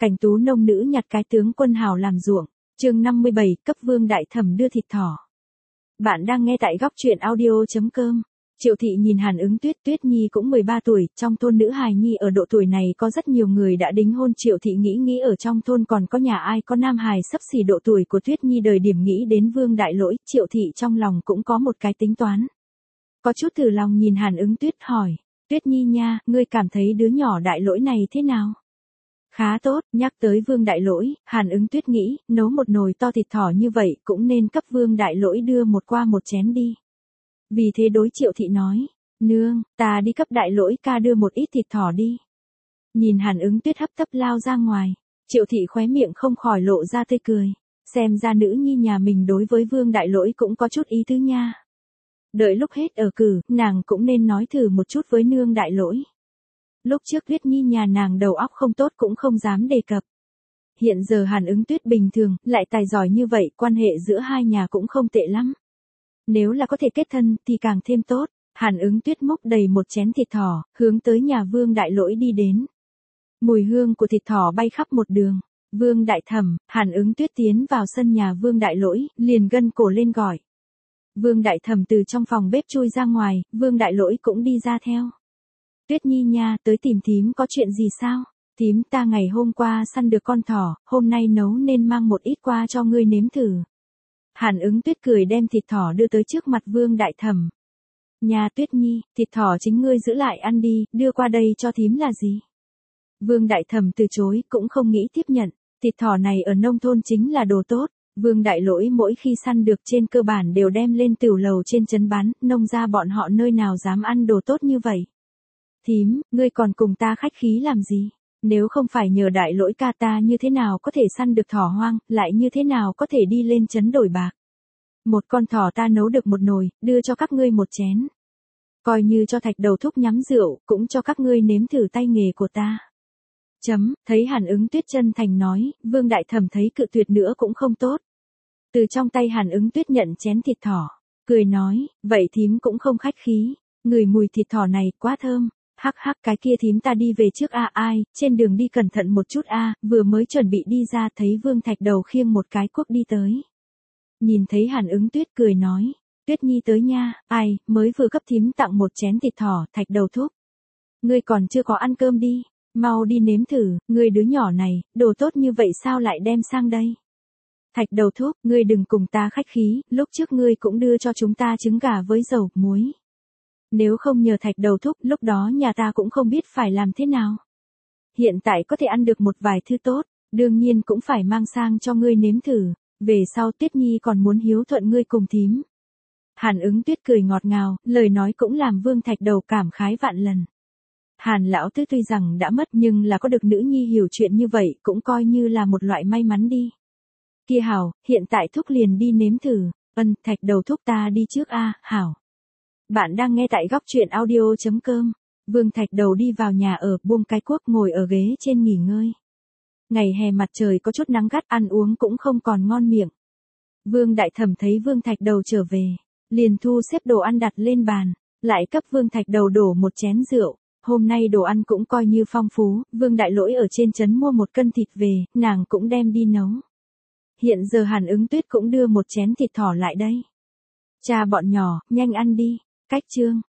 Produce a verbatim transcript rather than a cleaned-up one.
Cảnh tú nông nữ nhặt cái tướng quân hào làm ruộng. Chương năm mươi bảy, cấp vương đại thẩm đưa thịt thỏ. Bạn đang nghe tại góc truyện audio chấm com. Triệu thị nhìn Hàn Ứng Tuyết, Tuyết Nhi cũng mười ba tuổi, trong thôn nữ hài nhi ở độ tuổi này có rất nhiều người đã đính hôn. Triệu thị nghĩ nghĩ ở trong thôn còn có nhà ai có nam hài sấp xỉ độ tuổi của Tuyết Nhi, đời điểm nghĩ đến Vương Đại Lỗi, Triệu thị trong lòng cũng có một cái tính toán. Có chút thử lòng nhìn Hàn Ứng Tuyết hỏi, Tuyết Nhi nha, ngươi cảm thấy đứa nhỏ Đại Lỗi này thế nào? Khá tốt, nhắc tới Vương Đại Lỗi, Hàn Ứng Tuyết nghĩ, nấu một nồi to thịt thỏ như vậy cũng nên cấp Vương Đại Lỗi đưa một qua một chén đi. Vì thế đối Triệu thị nói, nương, ta đi cấp Đại Lỗi ca đưa một ít thịt thỏ đi. Nhìn Hàn Ứng Tuyết hấp tấp lao ra ngoài, Triệu thị khóe miệng không khỏi lộ ra tươi cười, xem ra nữ nhi nhà mình đối với Vương Đại Lỗi cũng có chút ý tứ nha. Đợi lúc hết ở cử, nàng cũng nên nói thử một chút với nương Đại Lỗi. Lúc trước Tuyết Nhi nhà nàng đầu óc không tốt cũng không dám đề cập. Hiện giờ Hàn Ứng Tuyết bình thường, lại tài giỏi như vậy, quan hệ giữa hai nhà cũng không tệ lắm. Nếu là có thể kết thân thì càng thêm tốt. Hàn Ứng Tuyết múc đầy một chén thịt thỏ, hướng tới nhà Vương Đại Lỗi đi đến. Mùi hương của thịt thỏ bay khắp một đường. Vương Đại Thẩm, Hàn Ứng Tuyết tiến vào sân nhà Vương Đại Lỗi, liền gân cổ lên gọi. Vương Đại Thẩm từ trong phòng bếp chui ra ngoài, Vương Đại Lỗi cũng đi ra theo. Tuyết Nhi nha, tới tìm thím có chuyện gì sao? Thím ta ngày hôm qua săn được con thỏ, hôm nay nấu nên mang một ít qua cho ngươi nếm thử. Hàn Ứng Tuyết cười đem thịt thỏ đưa tới trước mặt Vương Đại Thẩm. Nhà Tuyết Nhi, thịt thỏ chính ngươi giữ lại ăn đi, đưa qua đây cho thím là gì? Vương Đại Thẩm từ chối, cũng không nghĩ tiếp nhận, thịt thỏ này ở nông thôn chính là đồ tốt. Vương Đại Lỗi mỗi khi săn được trên cơ bản đều đem lên tửu lầu trên trấn bán, nông gia bọn họ nơi nào dám ăn đồ tốt như vậy. Thím, ngươi còn cùng ta khách khí làm gì? Nếu không phải nhờ Đại Lỗi ca ta như thế nào có thể săn được thỏ hoang, lại như thế nào có thể đi lên trấn đổi bạc. Một con thỏ ta nấu được một nồi, đưa cho các ngươi một chén. Coi như cho Thạch Đầu thúc nhắm rượu, cũng cho các ngươi nếm thử tay nghề của ta. Chấm, thấy Hàn Ứng Tuyết chân thành nói, Vương Đại Thẩm thấy cự tuyệt nữa cũng không tốt. Từ trong tay Hàn Ứng Tuyết nhận chén thịt thỏ, cười nói, vậy thím cũng không khách khí, ngửi mùi thịt thỏ này quá thơm. Hắc hắc, cái kia thím ta đi về trước a. Ai, trên đường đi cẩn thận một chút a. Vừa mới chuẩn bị đi ra thấy Vương Thạch Đầu khiêng một cái cuốc đi tới. Nhìn thấy Hàn Ứng Tuyết cười nói, Tuyết Nhi tới nha, ai, mới vừa cấp thím tặng một chén thịt thỏ. Thạch Đầu thúc, ngươi còn chưa có ăn cơm đi, mau đi nếm thử, ngươi đứa nhỏ này, đồ tốt như vậy sao lại đem sang đây? Thạch Đầu thúc, ngươi đừng cùng ta khách khí, lúc trước ngươi cũng đưa cho chúng ta trứng gà với dầu, muối. Nếu không nhờ Thạch Đầu thúc, lúc đó nhà ta cũng không biết phải làm thế nào. Hiện tại có thể ăn được một vài thứ tốt, đương nhiên cũng phải mang sang cho ngươi nếm thử, về sau Tuyết Nhi còn muốn hiếu thuận ngươi cùng thím. Hàn Ứng Tuyết cười ngọt ngào, lời nói cũng làm Vương Thạch Đầu cảm khái vạn lần. Hàn lão tứ tuy rằng đã mất nhưng là có được nữ nhi hiểu chuyện như vậy cũng coi như là một loại may mắn đi. Kia hảo, hiện tại thúc liền đi nếm thử, ân, Thạch Đầu thúc ta đi trước a. Hảo. Bạn đang nghe tại góc truyện audio chấm com. Vương Thạch Đầu đi vào nhà ở, buông cái cuốc ngồi ở ghế trên nghỉ ngơi. Ngày hè mặt trời có chút nắng gắt, ăn uống cũng không còn ngon miệng. Vương Đại Thẩm thấy Vương Thạch Đầu trở về, liền thu xếp đồ ăn đặt lên bàn, lại cấp Vương Thạch Đầu đổ một chén rượu. Hôm nay đồ ăn cũng coi như phong phú, Vương Đại Lỗi ở trên trấn mua một cân thịt về, nàng cũng đem đi nấu. Hiện giờ Hàn Ứng Tuyết cũng đưa một chén thịt thỏ lại đây. Cha bọn nhỏ, nhanh ăn đi. Cách chương